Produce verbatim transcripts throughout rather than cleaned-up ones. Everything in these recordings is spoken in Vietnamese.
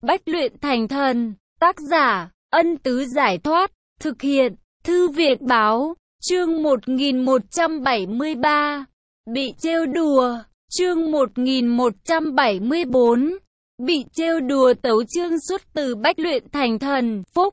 Bách luyện thành thần, tác giả, Ân Tứ Giải Thoát, thực hiện, Thư viện Báo, chương một nghìn một trăm bảy mươi ba, bị trêu đùa, chương một nghìn một trăm bảy mươi bốn, bị trêu đùa. Tấu chương xuất từ Bách luyện thành thần, phúc.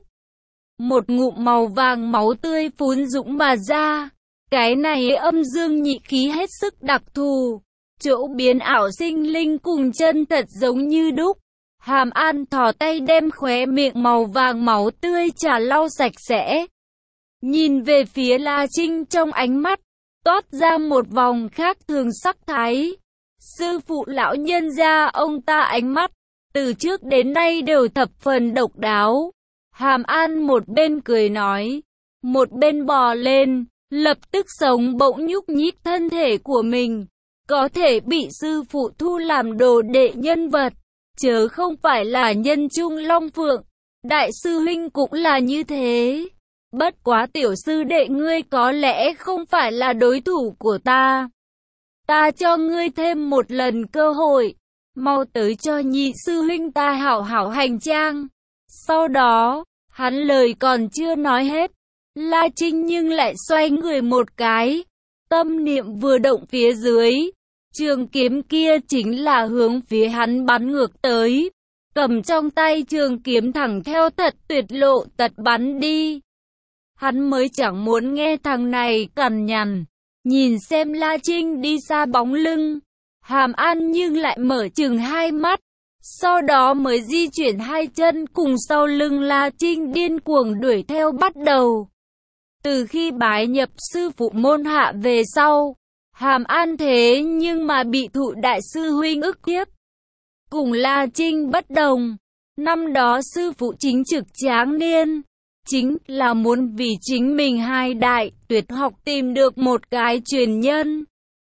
Một ngụm màu vàng máu tươi phún dũng mà ra, cái này âm dương nhị khí hết sức đặc thù, chỗ biến ảo sinh linh cùng chân thật giống như đúc. Hàm An thò tay đem khóe miệng màu vàng máu tươi trà lau sạch sẽ. Nhìn về phía La Trinh, trong ánh mắt toát ra một vòng khác thường sắc thái. Sư phụ lão nhân gia ông ta ánh mắt từ trước đến nay đều thập phần độc đáo. Hàm An một bên cười nói, một bên bò lên, lập tức sống bỗng nhúc nhích thân thể của mình. Có thể bị sư phụ thu làm đồ đệ nhân vật, chớ không phải là nhân trung long phượng. Đại sư huynh cũng là như thế. Bất quá tiểu sư đệ ngươi có lẽ không phải là đối thủ của ta. Ta cho ngươi thêm một lần cơ hội, mau tới cho nhị sư huynh ta hảo hảo hành trang. Sau đó, hắn lời còn chưa nói hết, La Trinh nhưng lại xoay người một cái, tâm niệm vừa động phía dưới, trường kiếm kia chính là hướng phía hắn bắn ngược tới. Cầm trong tay trường kiếm thẳng theo thật tuyệt lộ tật bắn đi. Hắn mới chẳng muốn nghe thằng này cằn nhằn, nhìn xem La Trinh đi xa bóng lưng. Hàm An nhưng lại mở chừng hai mắt, sau đó mới di chuyển hai chân cùng sau lưng La Trinh điên cuồng đuổi theo bắt đầu. Từ khi bái nhập sư phụ môn hạ về sau, Hàm An thế nhưng mà bị thụ đại sư huynh ức hiếp. Cùng La Trinh bất đồng, năm đó sư phụ chính trực tráng niên, chính là muốn vì chính mình hai đại tuyệt học tìm được một cái truyền nhân.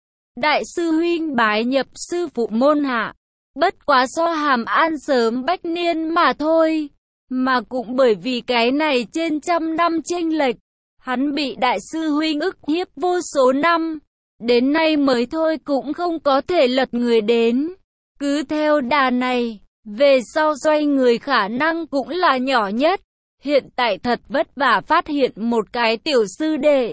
Đại sư huynh bái nhập sư phụ môn hạ, bất quá so Hàm An sớm bách niên mà thôi. Mà cũng bởi vì cái này trên trăm năm chênh lệch, hắn bị đại sư huynh ức hiếp vô số năm, đến nay mới thôi cũng không có thể lật người đến. Cứ theo đà này, về sau xoay người khả năng cũng là nhỏ nhất. Hiện tại thật vất vả phát hiện một cái tiểu sư đệ,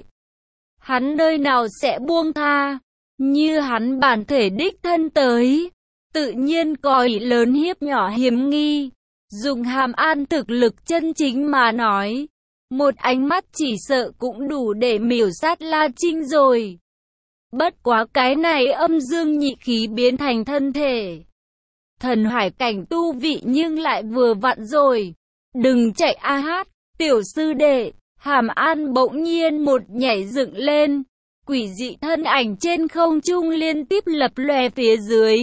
hắn nơi nào sẽ buông tha. Như hắn bản thể đích thân tới, tự nhiên coi lớn hiếp nhỏ hiếm nghi. Dùng Hàm An thực lực chân chính mà nói, một ánh mắt chỉ sợ cũng đủ để miểu sát La Trinh rồi. Bất quá cái này âm dương nhị khí biến thành thân thể thần hải cảnh tu vị nhưng lại vừa vặn rồi. Đừng chạy a hát, tiểu sư đệ. Hàm An bỗng nhiên một nhảy dựng lên, quỷ dị thân ảnh trên không trung liên tiếp lập lòe phía dưới.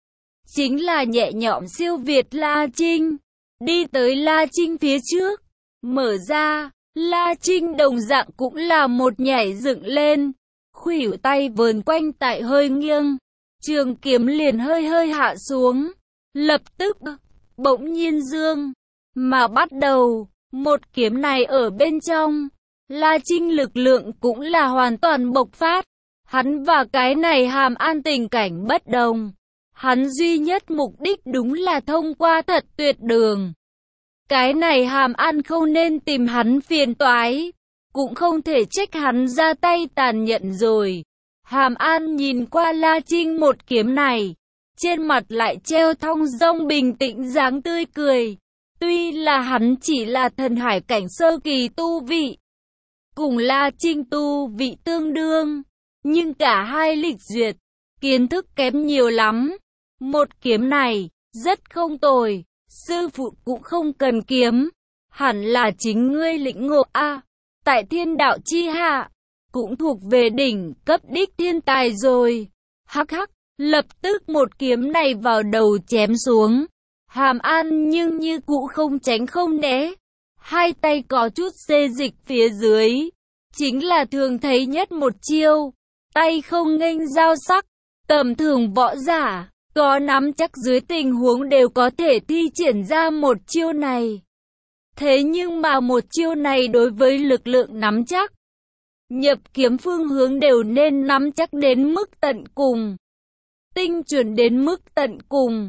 Chính là nhẹ nhõm siêu việt La Trinh, đi tới La Trinh phía trước, mở ra. La Trinh đồng dạng cũng là một nhảy dựng lên, khuỷu tay vờn quanh tại hơi nghiêng, trường kiếm liền hơi hơi hạ xuống, lập tức bỗng nhiên dương mà bắt đầu. Một kiếm này ở bên trong, La Trinh lực lượng cũng là hoàn toàn bộc phát. Hắn và cái này Hàm An tình cảnh bất đồng, hắn duy nhất mục đích đúng là thông qua thật tuyệt đường. Cái này Hàm An không nên tìm hắn phiền toái, cũng không thể trách hắn ra tay tàn nhẫn rồi. Hàm An nhìn qua La Trinh một kiếm này, trên mặt lại treo thong dong bình tĩnh dáng tươi cười. Tuy là hắn chỉ là thần hải cảnh sơ kỳ tu vị, cùng La Trinh tu vị tương đương, nhưng cả hai lịch duyệt, kiến thức kém nhiều lắm. Một kiếm này, rất không tồi, sư phụ cũng không cần kiếm, hẳn là chính ngươi lĩnh ngộ a. Tại thiên đạo chi hạ, cũng thuộc về đỉnh cấp đích thiên tài rồi. Hắc hắc, lập tức một kiếm này vào đầu chém xuống. Hàm An nhưng như cũ không tránh không né, hai tay có chút xê dịch phía dưới, chính là thường thấy nhất một chiêu, tay không nghênh dao sắc. Tầm thường võ giả, có nắm chắc dưới tình huống đều có thể thi triển ra một chiêu này. Thế nhưng mà một chiêu này đối với lực lượng nắm chắc, nhập kiếm phương hướng đều nên nắm chắc đến mức tận cùng, tinh chuẩn đến mức tận cùng.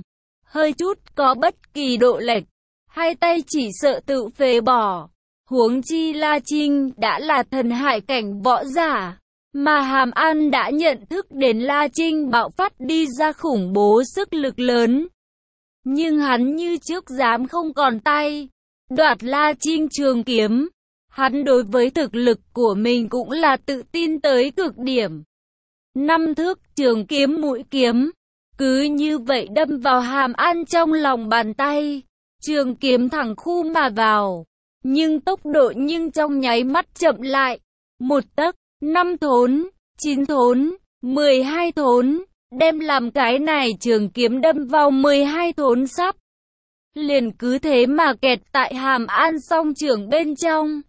hơi chút có bất kỳ độ lệch, hai tay chỉ sợ tự phế bỏ. Huống chi La Trinh đã là thần hải cảnh võ giả, mà Hàm An đã nhận thức đến La Trinh bạo phát đi ra khủng bố sức lực lớn. Nhưng hắn như trước dám không còn tay, đoạt La Trinh trường kiếm. Hắn đối với thực lực của mình cũng là tự tin tới cực điểm. Năm thước trường kiếm mũi kiếm, cứ như vậy đâm vào Hàm An trong lòng bàn tay. Trường kiếm thẳng khu mà vào, nhưng tốc độ nhưng trong nháy mắt chậm lại. Một tấc, năm thốn, chín thốn, mười hai thốn, đem làm cái này trường kiếm đâm vào mười hai thốn sắp. Liền cứ thế mà kẹt tại Hàm An song trường bên trong.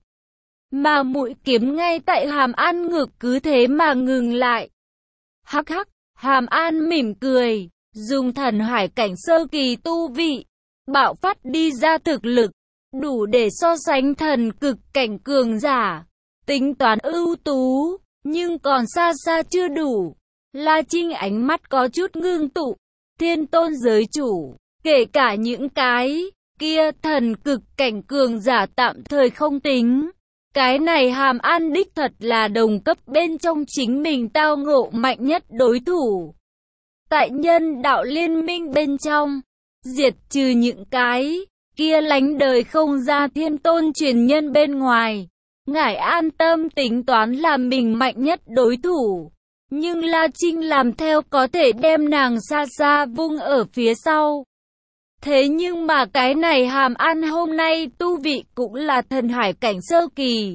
Mà mũi kiếm ngay tại Hàm An ngực cứ thế mà ngừng lại. Hắc hắc, Hàm An mỉm cười, dùng thần hải cảnh sơ kỳ tu vị, bạo phát đi ra thực lực, đủ để so sánh thần cực cảnh cường giả. Tính toán ưu tú, nhưng còn xa xa chưa đủ. La Trinh ánh mắt có chút ngưng tụ, thiên tôn giới chủ, kể cả những cái kia thần cực cảnh cường giả tạm thời không tính. Cái này Hàm An đích thật là đồng cấp bên trong chính mình tao ngộ mạnh nhất đối thủ. Tại nhân đạo liên minh bên trong, diệt trừ những cái kia lánh đời không ra thiên tôn truyền nhân bên ngoài. Ngải an tâm tính toán là mình mạnh nhất đối thủ. Nhưng La Trinh làm theo có thể đem nàng xa xa vung ở phía sau. Thế nhưng mà cái này Hàm An hôm nay tu vị cũng là thần hải cảnh sơ kỳ.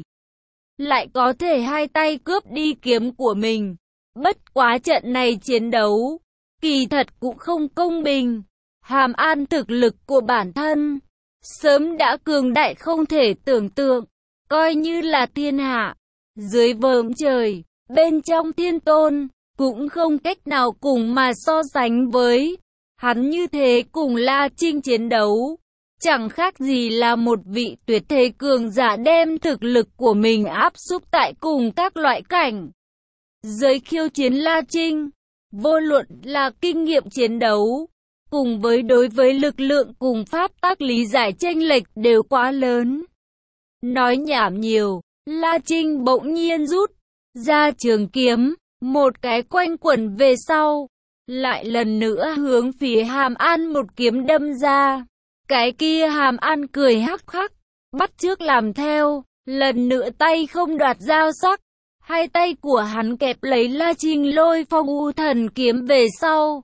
Lại có thể hai tay cướp đi kiếm của mình. Bất quá trận này chiến đấu, kỳ thật cũng không công bình. Hàm An thực lực của bản thân, sớm đã cường đại không thể tưởng tượng. Coi như là thiên hạ, dưới vòm trời, bên trong thiên tôn, cũng không cách nào cùng mà so sánh với. Hắn như thế cùng La Trinh chiến đấu, chẳng khác gì là một vị tuyệt thế cường giả đem thực lực của mình áp xúc tại cùng các loại cảnh. Giới khiêu chiến La Trinh, vô luận là kinh nghiệm chiến đấu, cùng với đối với lực lượng cùng pháp tắc lý giải chênh lệch đều quá lớn. Nói nhảm nhiều, La Trinh bỗng nhiên rút ra trường kiếm, một cái quanh quẩn về sau, lại lần nữa hướng phía Hàm An một kiếm đâm ra. Cái kia Hàm An cười hắc hắc, bắt chước làm theo, lần nữa tay không đoạt dao sắc, hai tay của hắn kẹp lấy La Trinh lôi phong u thần kiếm về sau.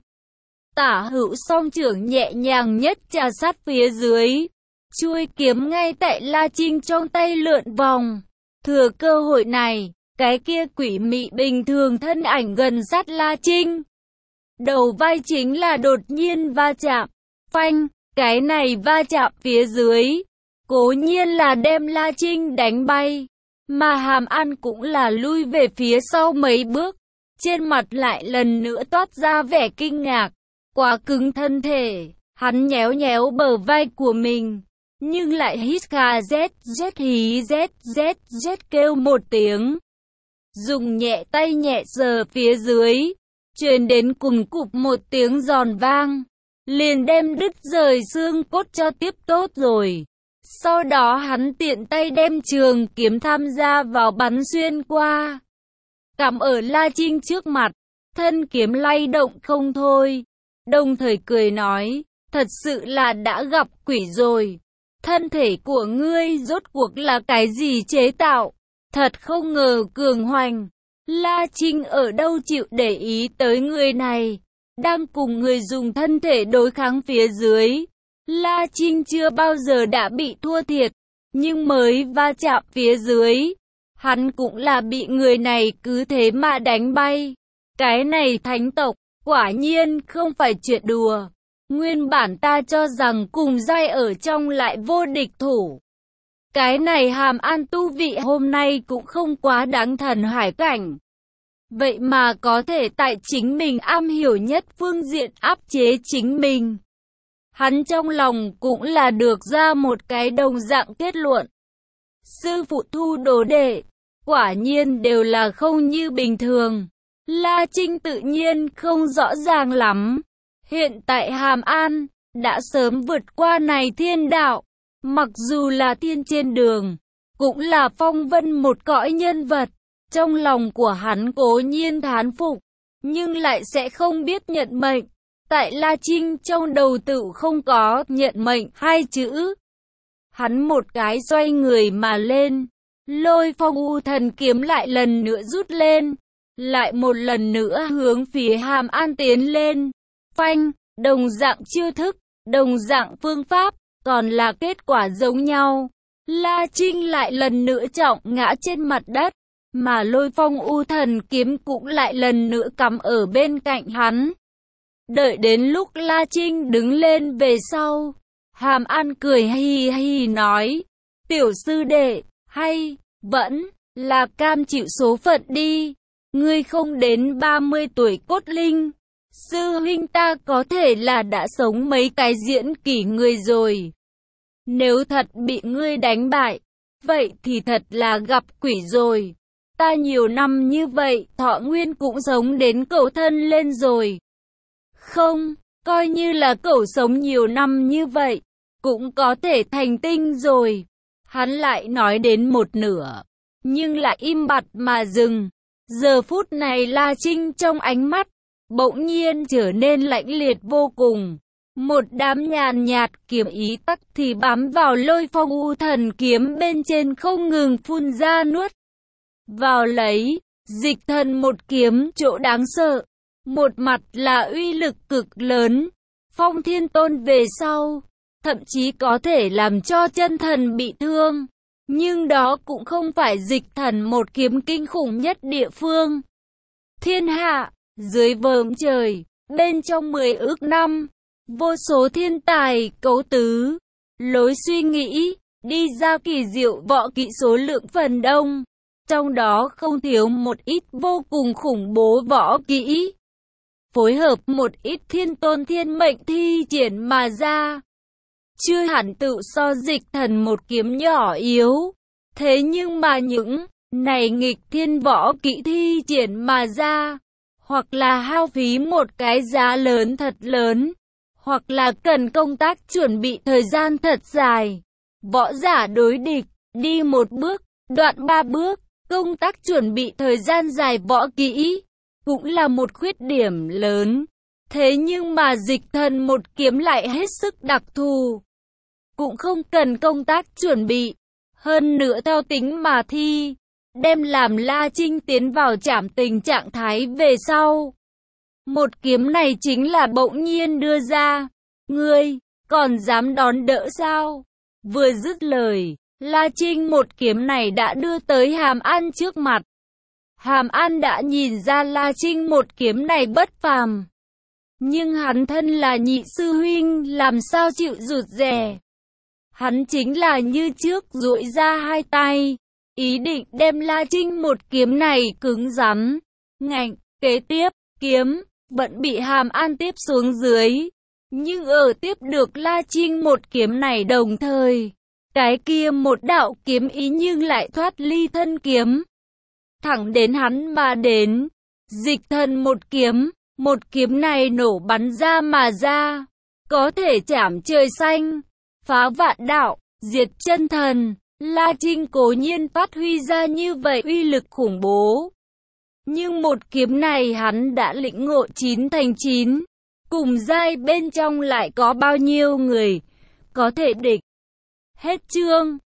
Tả hữu song trưởng nhẹ nhàng nhất trà sát phía dưới. Chuôi kiếm ngay tại La Trinh trong tay lượn vòng. Thừa cơ hội này, cái kia quỷ mị bình thường thân ảnh gần sát La Trinh. Đầu vai chính là đột nhiên va chạm. Phanh, cái này va chạm phía dưới. Cố nhiên là đem La Trinh đánh bay. Mà Hàm An cũng là lui về phía sau mấy bước. Trên mặt lại lần nữa toát ra vẻ kinh ngạc. Quá cứng thân thể, hắn nhéo nhéo bờ vai của mình. Nhưng lại hít kha z z hí z z z kêu một tiếng. Dùng nhẹ tay nhẹ sờ phía dưới, truyền đến cùng cụp một tiếng giòn vang. Liền đem đứt rời xương cốt cho tiếp tốt rồi. Sau đó hắn tiện tay đem trường kiếm tham gia vào bắn xuyên qua. Cắm ở La Trinh trước mặt, thân kiếm lay động không thôi. Đồng thời cười nói, thật sự là đã gặp quỷ rồi. Thân thể của ngươi rốt cuộc là cái gì chế tạo? Thật không ngờ cường hoành. La Trinh ở đâu chịu để ý tới người này. Đang cùng người dùng thân thể đối kháng phía dưới. La Trinh chưa bao giờ đã bị thua thiệt. Nhưng mới va chạm phía dưới, hắn cũng là bị người này cứ thế mà đánh bay. Cái này thánh tộc, quả nhiên không phải chuyện đùa. Nguyên bản ta cho rằng cùng giai ở trong lại vô địch thủ. Cái này Hàm An tu vị hôm nay cũng không quá đáng thần hải cảnh. Vậy mà có thể tại chính mình am hiểu nhất phương diện áp chế chính mình. Hắn trong lòng cũng là được ra một cái đồng dạng kết luận. Sư phụ thu đồ đệ, quả nhiên đều là không như bình thường. La Trinh tự nhiên không rõ ràng lắm. Hiện tại Hàm An, đã sớm vượt qua này thiên đạo. Mặc dù là thiên trên đường, cũng là phong vân một cõi nhân vật. Trong lòng của hắn cố nhiên thán phục, nhưng lại sẽ không biết nhận mệnh. Tại La Trinh trong đầu tự không có nhận mệnh hai chữ. Hắn một cái xoay người mà lên, Lôi Phong U Thần kiếm lại lần nữa rút lên, lại một lần nữa hướng phía Hàm An tiến lên. Phanh, đồng dạng chiêu thức, đồng dạng phương pháp, còn là kết quả giống nhau. La Trinh lại lần nữa trọng ngã trên mặt đất, mà Lôi Phong U Thần kiếm cũng lại lần nữa cắm ở bên cạnh hắn. Đợi đến lúc La Trinh đứng lên về sau, Hàm An cười hì hì nói, tiểu sư đệ, hay, vẫn, là cam chịu số phận đi, ngươi không đến ba mươi tuổi cốt linh, sư huynh ta có thể là đã sống mấy cái diễn kỷ người rồi. Nếu thật bị ngươi đánh bại, vậy thì thật là gặp quỷ rồi. Ta nhiều năm như vậy, thọ nguyên cũng sống đến cậu thân lên rồi. Không, coi như là cậu sống nhiều năm như vậy, cũng có thể thành tinh rồi. Hắn lại nói đến một nửa, nhưng lại im bặt mà dừng. Giờ phút này La Trinh trong ánh mắt, bỗng nhiên trở nên lãnh liệt vô cùng. Một đám nhàn nhạt kiếm ý tắc thì bám vào Lôi Phong U Thần kiếm bên trên không ngừng phun ra nuốt vào lấy. Dịch thần một kiếm chỗ đáng sợ, một mặt là uy lực cực lớn, Phong Thiên Tôn về sau, thậm chí có thể làm cho chân thần bị thương. Nhưng đó cũng không phải dịch thần một kiếm kinh khủng nhất địa phương. Thiên hạ, dưới vòm trời, bên trong mười ước năm, vô số thiên tài, cấu tứ, lối suy nghĩ, đi ra kỳ diệu võ kỹ số lượng phần đông. Trong đó không thiếu một ít vô cùng khủng bố võ kỹ. Phối hợp một ít thiên tôn thiên mệnh thi triển mà ra. Chưa hẳn tự so dịch thần một kiếm nhỏ yếu. Thế nhưng mà những này nghịch thiên võ kỹ thi triển mà ra, hoặc là hao phí một cái giá lớn thật lớn, hoặc là cần công tác chuẩn bị thời gian thật dài. Võ giả đối địch, đi một bước, đoạn ba bước, công tác chuẩn bị thời gian dài võ kỹ, cũng là một khuyết điểm lớn. Thế nhưng mà dịch thần một kiếm lại hết sức đặc thù, cũng không cần công tác chuẩn bị, hơn nữa theo tính mà thi, đem làm La Trinh tiến vào trảm tình trạng thái về sau. Một kiếm này chính là bỗng nhiên đưa ra, ngươi, còn dám đón đỡ sao? Vừa dứt lời, La Trinh một kiếm này đã đưa tới Hàm An trước mặt. Hàm An đã nhìn ra La Trinh một kiếm này bất phàm. Nhưng hắn thân là nhị sư huynh, làm sao chịu rụt rè. Hắn chính là như trước duỗi ra hai tay, ý định đem La Trinh một kiếm này cứng rắn, ngạnh. Kế tiếp, kiếm vẫn bị Hàm An tiếp xuống dưới. Nhưng ở tiếp được La Trinh một kiếm này đồng thời, cái kia một đạo kiếm ý nhưng lại thoát ly thân kiếm, thẳng đến hắn mà đến. Dịch thần một kiếm, một kiếm này nổ bắn ra mà ra, có thể chảm trời xanh, phá vạn đạo, diệt chân thần. La Trinh cố nhiên phát huy ra như vậy uy lực khủng bố, nhưng một kiếm này hắn đã lĩnh ngộ chín thành chín. Cùng giai bên trong lại có bao nhiêu người có thể địch. Hết chương.